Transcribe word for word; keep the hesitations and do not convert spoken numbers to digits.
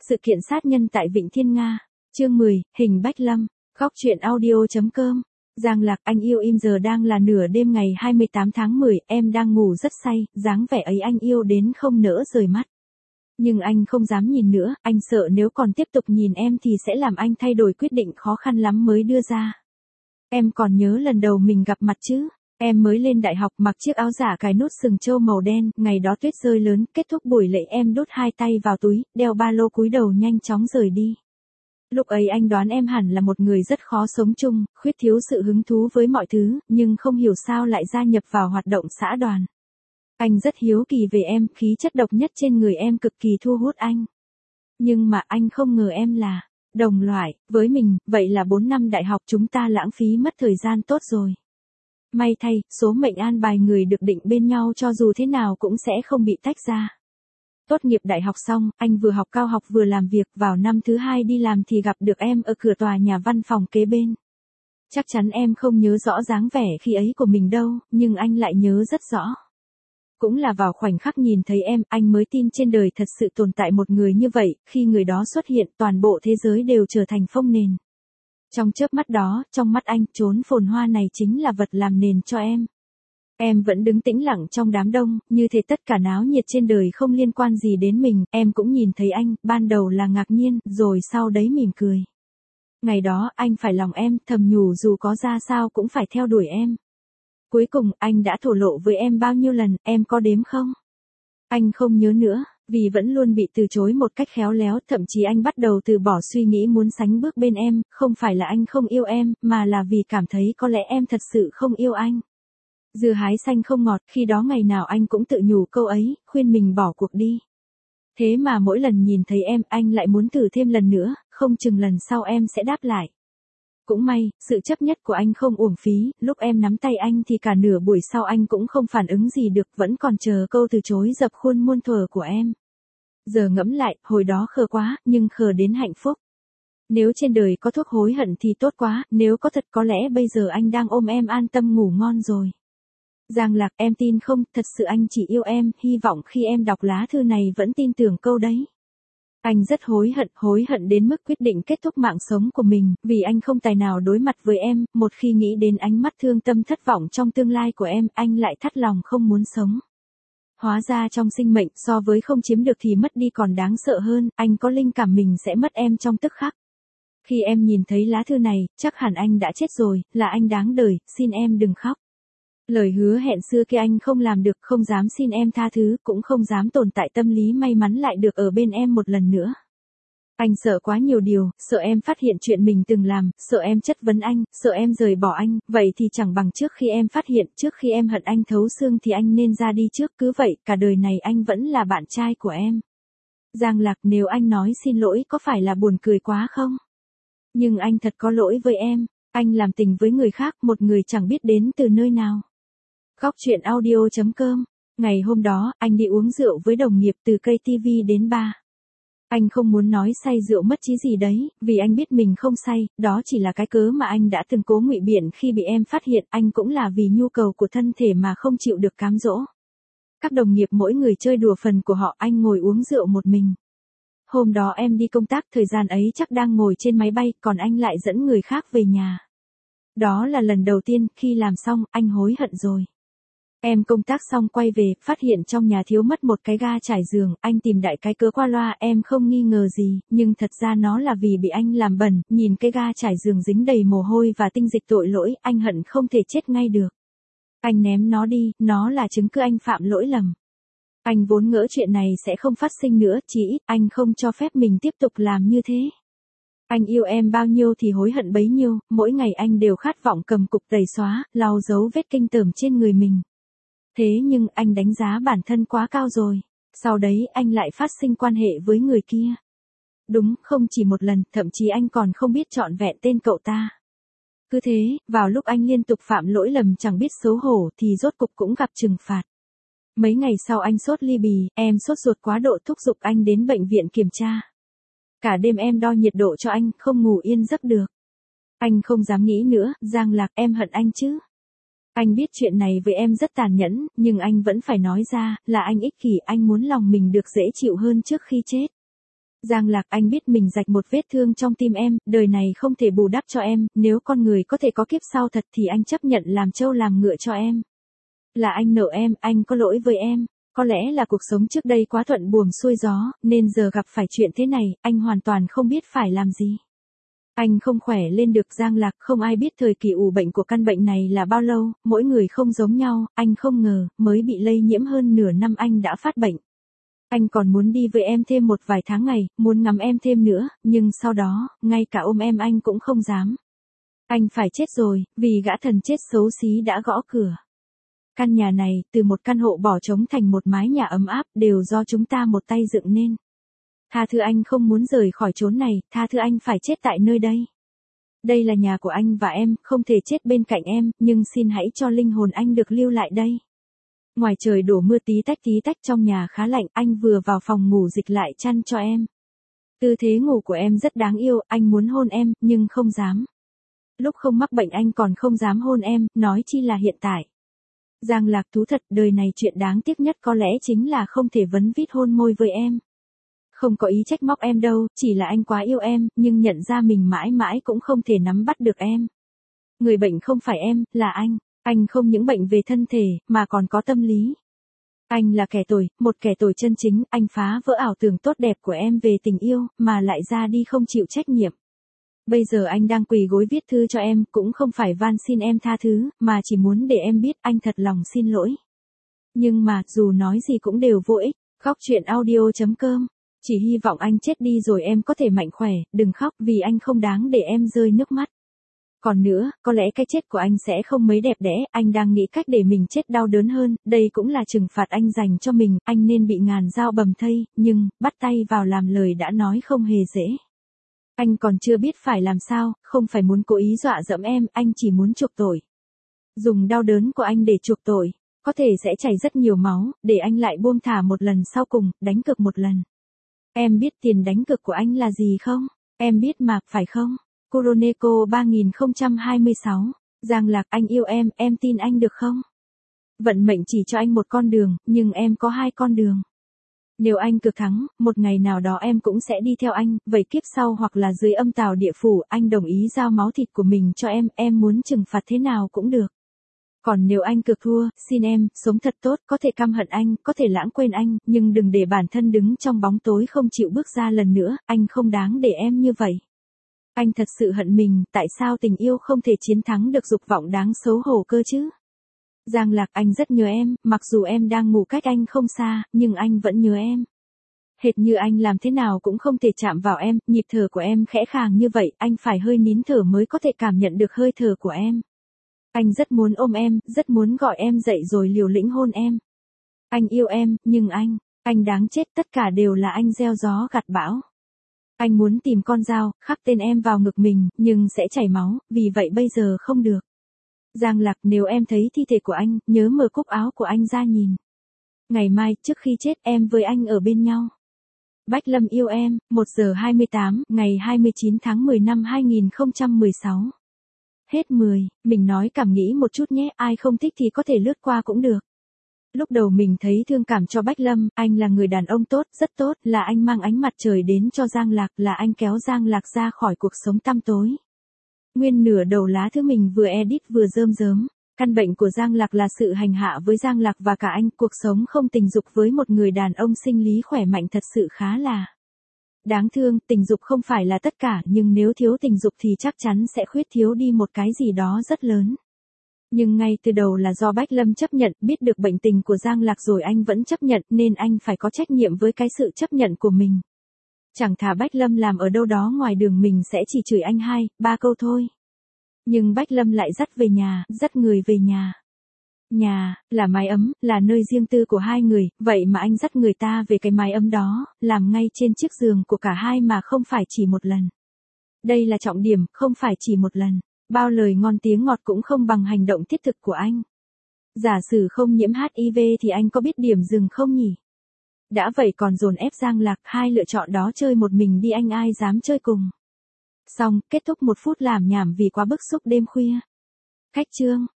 Sự kiện sát nhân tại Vịnh Thiên Nga. Chương mười, Hình Bách Lâm. Góc truyện audio.com. Giang Lạc, anh yêu im giờ đang là nửa đêm ngày hai mươi tám tháng mười, em đang ngủ rất say, dáng vẻ ấy anh yêu đến không nỡ rời mắt. Nhưng anh không dám nhìn nữa, anh sợ nếu còn tiếp tục nhìn em thì sẽ làm anh thay đổi quyết định khó khăn lắm mới đưa ra. Em còn nhớ lần đầu mình gặp mặt chứ? Em mới lên đại học mặc chiếc áo giả cài nút sừng trâu màu đen, ngày đó tuyết rơi lớn, kết thúc buổi lễ em đút hai tay vào túi, đeo ba lô cúi đầu nhanh chóng rời đi. Lúc ấy anh đoán em hẳn là một người rất khó sống chung, khuyết thiếu sự hứng thú với mọi thứ, nhưng không hiểu sao lại gia nhập vào hoạt động xã đoàn. Anh rất hiếu kỳ về em, khí chất độc nhất trên người em cực kỳ thu hút anh. Nhưng mà anh không ngờ em là đồng loại với mình, vậy là bốn năm đại học chúng ta lãng phí mất thời gian tốt rồi. May thay, số mệnh an bài người được định bên nhau cho dù thế nào cũng sẽ không bị tách ra. Tốt nghiệp đại học xong, anh vừa học cao học vừa làm việc, vào năm thứ hai đi làm thì gặp được em ở cửa tòa nhà văn phòng kế bên. Chắc chắn em không nhớ rõ dáng vẻ khi ấy của mình đâu, nhưng anh lại nhớ rất rõ. Cũng là vào khoảnh khắc nhìn thấy em, anh mới tin trên đời thật sự tồn tại một người như vậy, khi người đó xuất hiện, toàn bộ thế giới đều trở thành phông nền. Trong chớp mắt đó, trong mắt anh, chốn phồn hoa này chính là vật làm nền cho em. Em vẫn đứng tĩnh lặng trong đám đông, như thể tất cả náo nhiệt trên đời không liên quan gì đến mình, em cũng nhìn thấy anh, ban đầu là ngạc nhiên, rồi sau đấy mỉm cười. Ngày đó, anh phải lòng em, thầm nhủ dù có ra sao cũng phải theo đuổi em. Cuối cùng, anh đã thổ lộ với em bao nhiêu lần, em có đếm không? Anh không nhớ nữa, vì vẫn luôn bị từ chối một cách khéo léo, thậm chí anh bắt đầu từ bỏ suy nghĩ muốn sánh bước bên em, không phải là anh không yêu em, mà là vì cảm thấy có lẽ em thật sự không yêu anh. Dưa hái xanh không ngọt, khi đó ngày nào anh cũng tự nhủ câu ấy, khuyên mình bỏ cuộc đi. Thế mà mỗi lần nhìn thấy em, anh lại muốn thử thêm lần nữa, không chừng lần sau em sẽ đáp lại. Cũng may, sự chấp nhất của anh không uổng phí, lúc em nắm tay anh thì cả nửa buổi sau anh cũng không phản ứng gì được, vẫn còn chờ câu từ chối dập khuôn muôn thuở của em. Giờ ngẫm lại, hồi đó khờ quá, nhưng khờ đến hạnh phúc. Nếu trên đời có thuốc hối hận thì tốt quá, nếu có thật có lẽ bây giờ anh đang ôm em an tâm ngủ ngon rồi. Giang Lạc, em tin không, thật sự anh chỉ yêu em, hy vọng khi em đọc lá thư này vẫn tin tưởng câu đấy. Anh rất hối hận, hối hận đến mức quyết định kết thúc mạng sống của mình, vì anh không tài nào đối mặt với em, một khi nghĩ đến ánh mắt thương tâm thất vọng trong tương lai của em, anh lại thắt lòng không muốn sống. Hóa ra trong sinh mệnh, so với không chiếm được thì mất đi còn đáng sợ hơn, anh có linh cảm mình sẽ mất em trong tức khắc. Khi em nhìn thấy lá thư này, chắc hẳn anh đã chết rồi, là anh đáng đời, xin em đừng khóc. Lời hứa hẹn xưa kia anh không làm được, không dám xin em tha thứ, cũng không dám tồn tại tâm lý may mắn lại được ở bên em một lần nữa. Anh sợ quá nhiều điều, sợ em phát hiện chuyện mình từng làm, sợ em chất vấn anh, sợ em rời bỏ anh, vậy thì chẳng bằng trước khi em phát hiện, trước khi em hận anh thấu xương thì anh nên ra đi trước, cứ vậy, cả đời này anh vẫn là bạn trai của em. Giang Lạc, nếu anh nói xin lỗi có phải là buồn cười quá không? Nhưng anh thật có lỗi với em, anh làm tình với người khác, một người chẳng biết đến từ nơi nào. Góc truyện audio.com. Ngày hôm đó, anh đi uống rượu với đồng nghiệp từ cây ti vi đến bar. Anh không muốn nói say rượu mất trí gì đấy, vì anh biết mình không say, đó chỉ là cái cớ mà anh đã từng cố ngụy biện khi bị em phát hiện, anh cũng là vì nhu cầu của thân thể mà không chịu được cám dỗ. Các đồng nghiệp mỗi người chơi đùa phần của họ, anh ngồi uống rượu một mình. Hôm đó em đi công tác, thời gian ấy chắc đang ngồi trên máy bay, còn anh lại dẫn người khác về nhà. Đó là lần đầu tiên, khi làm xong, anh hối hận rồi. Em công tác xong quay về, phát hiện trong nhà thiếu mất một cái ga trải giường, anh tìm đại cái cớ qua loa, em không nghi ngờ gì, nhưng thật ra nó là vì bị anh làm bẩn, nhìn cái ga trải giường dính đầy mồ hôi và tinh dịch tội lỗi, anh hận không thể chết ngay được. Anh ném nó đi, nó là chứng cứ anh phạm lỗi lầm. Anh vốn ngỡ chuyện này sẽ không phát sinh nữa, chỉ ít anh không cho phép mình tiếp tục làm như thế. Anh yêu em bao nhiêu thì hối hận bấy nhiêu, mỗi ngày anh đều khát vọng cầm cục tẩy xóa, lau dấu vết kinh tởm trên người mình. Thế nhưng anh đánh giá bản thân quá cao rồi, sau đấy anh lại phát sinh quan hệ với người kia. Đúng, không chỉ một lần, thậm chí anh còn không biết trọn vẹn tên cậu ta. Cứ thế, vào lúc anh liên tục phạm lỗi lầm chẳng biết xấu hổ thì rốt cục cũng gặp trừng phạt. Mấy ngày sau anh sốt ly bì, em sốt ruột quá độ thúc giục anh đến bệnh viện kiểm tra. Cả đêm em đo nhiệt độ cho anh, không ngủ yên giấc được. Anh không dám nghĩ nữa, Giang Lạc, em hận anh chứ? Anh biết chuyện này với em rất tàn nhẫn, nhưng anh vẫn phải nói ra, là anh ích kỷ, anh muốn lòng mình được dễ chịu hơn trước khi chết. Giang Lạc, anh biết mình rạch một vết thương trong tim em, đời này không thể bù đắp cho em, nếu con người có thể có kiếp sau thật thì anh chấp nhận làm trâu làm ngựa cho em. Là anh nợ em, anh có lỗi với em. Có lẽ là cuộc sống trước đây quá thuận buồm xuôi gió, nên giờ gặp phải chuyện thế này, anh hoàn toàn không biết phải làm gì. Anh không khỏe lên được. Giang Lạc, không ai biết thời kỳ ủ bệnh của căn bệnh này là bao lâu, mỗi người không giống nhau, anh không ngờ, mới bị lây nhiễm hơn nửa năm anh đã phát bệnh. Anh còn muốn đi với em thêm một vài tháng ngày, muốn ngắm em thêm nữa, nhưng sau đó, ngay cả ôm em anh cũng không dám. Anh phải chết rồi, vì gã thần chết xấu xí đã gõ cửa. Căn nhà này, từ một căn hộ bỏ trống thành một mái nhà ấm áp, đều do chúng ta một tay dựng nên. Tha thứ anh không muốn rời khỏi chốn này, tha thứ anh phải chết tại nơi đây. Đây là nhà của anh và em, không thể chết bên cạnh em, nhưng xin hãy cho linh hồn anh được lưu lại đây. Ngoài trời đổ mưa tí tách tí tách, trong nhà khá lạnh, anh vừa vào phòng ngủ dịch lại chăn cho em. Tư thế ngủ của em rất đáng yêu, anh muốn hôn em, nhưng không dám. Lúc không mắc bệnh anh còn không dám hôn em, nói chi là hiện tại. Giang Lạc, thú thật, đời này chuyện đáng tiếc nhất có lẽ chính là không thể vấn vít hôn môi với em. Không có ý trách móc em đâu, chỉ là anh quá yêu em, nhưng nhận ra mình mãi mãi cũng không thể nắm bắt được em. Người bệnh không phải em, là anh. Anh không những bệnh về thân thể, mà còn có tâm lý. Anh là kẻ tồi, một kẻ tồi chân chính, anh phá vỡ ảo tưởng tốt đẹp của em về tình yêu, mà lại ra đi không chịu trách nhiệm. Bây giờ anh đang quỳ gối viết thư cho em, cũng không phải van xin em tha thứ, mà chỉ muốn để em biết anh thật lòng xin lỗi. Nhưng mà, dù nói gì cũng đều vô ích. Khóc chuyện audio chấm com. Chỉ hy vọng anh chết đi rồi em có thể mạnh khỏe, đừng khóc vì anh không đáng để em rơi nước mắt. Còn nữa, có lẽ cái chết của anh sẽ không mấy đẹp đẽ, anh đang nghĩ cách để mình chết đau đớn hơn, đây cũng là trừng phạt anh dành cho mình, anh nên bị ngàn dao bầm thây, nhưng, bắt tay vào làm lời đã nói không hề dễ. Anh còn chưa biết phải làm sao, không phải muốn cố ý dọa dẫm em, anh chỉ muốn chuộc tội. Dùng đau đớn của anh để chuộc tội, có thể sẽ chảy rất nhiều máu, để anh lại buông thả một lần sau cùng, đánh cược một lần. Em biết tiền đánh cược của anh là gì không? Em biết mà, phải không? Kuroneko ba không hai sáu. Giang Lạc, anh yêu em, em tin anh được không? Vận mệnh chỉ cho anh một con đường, nhưng em có hai con đường. Nếu anh cược thắng, một ngày nào đó em cũng sẽ đi theo anh, vậy kiếp sau hoặc là dưới âm tào địa phủ, anh đồng ý giao máu thịt của mình cho em, em muốn trừng phạt thế nào cũng được. Còn nếu anh cược thua, xin em, sống thật tốt, có thể căm hận anh, có thể lãng quên anh, nhưng đừng để bản thân đứng trong bóng tối không chịu bước ra lần nữa, anh không đáng để em như vậy. Anh thật sự hận mình, tại sao tình yêu không thể chiến thắng được dục vọng đáng xấu hổ cơ chứ? Giang Lạc, anh rất nhớ em, mặc dù em đang ngủ cách anh không xa, nhưng anh vẫn nhớ em. Hệt như anh làm thế nào cũng không thể chạm vào em, nhịp thở của em khẽ khàng như vậy, anh phải hơi nín thở mới có thể cảm nhận được hơi thở của em. Anh rất muốn ôm em, rất muốn gọi em dậy rồi liều lĩnh hôn em. Anh yêu em, nhưng anh, anh đáng chết, tất cả đều là anh gieo gió gặt bão. Anh muốn tìm con dao, khắc tên em vào ngực mình, nhưng sẽ chảy máu, vì vậy bây giờ không được. Giang Lạc, nếu em thấy thi thể của anh, nhớ mở cúc áo của anh ra nhìn. Ngày mai, trước khi chết, em với anh ở bên nhau. Bách Lâm yêu em, một giờ hai mươi tám, ngày hai mươi chín tháng mười năm hai nghìn không trăm mười sáu. Hết mười, mình nói cảm nghĩ một chút nhé, ai không thích thì có thể lướt qua cũng được. Lúc đầu mình thấy thương cảm cho Bách Lâm, anh là người đàn ông tốt, rất tốt, là anh mang ánh mặt trời đến cho Giang Lạc, là anh kéo Giang Lạc ra khỏi cuộc sống tăm tối. Nguyên nửa đầu lá thư mình vừa edit vừa rơm rớm. Căn bệnh của Giang Lạc là sự hành hạ với Giang Lạc và cả anh, cuộc sống không tình dục với một người đàn ông sinh lý khỏe mạnh thật sự khá là đáng thương. Tình dục không phải là tất cả, nhưng nếu thiếu tình dục thì chắc chắn sẽ khuyết thiếu đi một cái gì đó rất lớn. Nhưng ngay từ đầu là do Bách Lâm chấp nhận, biết được bệnh tình của Giang Lạc rồi anh vẫn chấp nhận, nên anh phải có trách nhiệm với cái sự chấp nhận của mình. Chẳng thà Bách Lâm làm ở đâu đó ngoài đường mình sẽ chỉ chửi anh hai, ba câu thôi. Nhưng Bách Lâm lại dắt về nhà, dắt người về nhà. Nhà, là mái ấm, là nơi riêng tư của hai người, vậy mà anh dắt người ta về cái mái ấm đó, làm ngay trên chiếc giường của cả hai mà không phải chỉ một lần. Đây là trọng điểm, không phải chỉ một lần. Bao lời ngon tiếng ngọt cũng không bằng hành động thiết thực của anh. Giả sử không nhiễm hát i vê thì anh có biết điểm dừng không nhỉ? Đã vậy còn dồn ép Giang Lạc, hai lựa chọn đó chơi một mình đi, anh ai dám chơi cùng. Xong, kết thúc một phút làm nhảm vì quá bức xúc đêm khuya. Khách chương.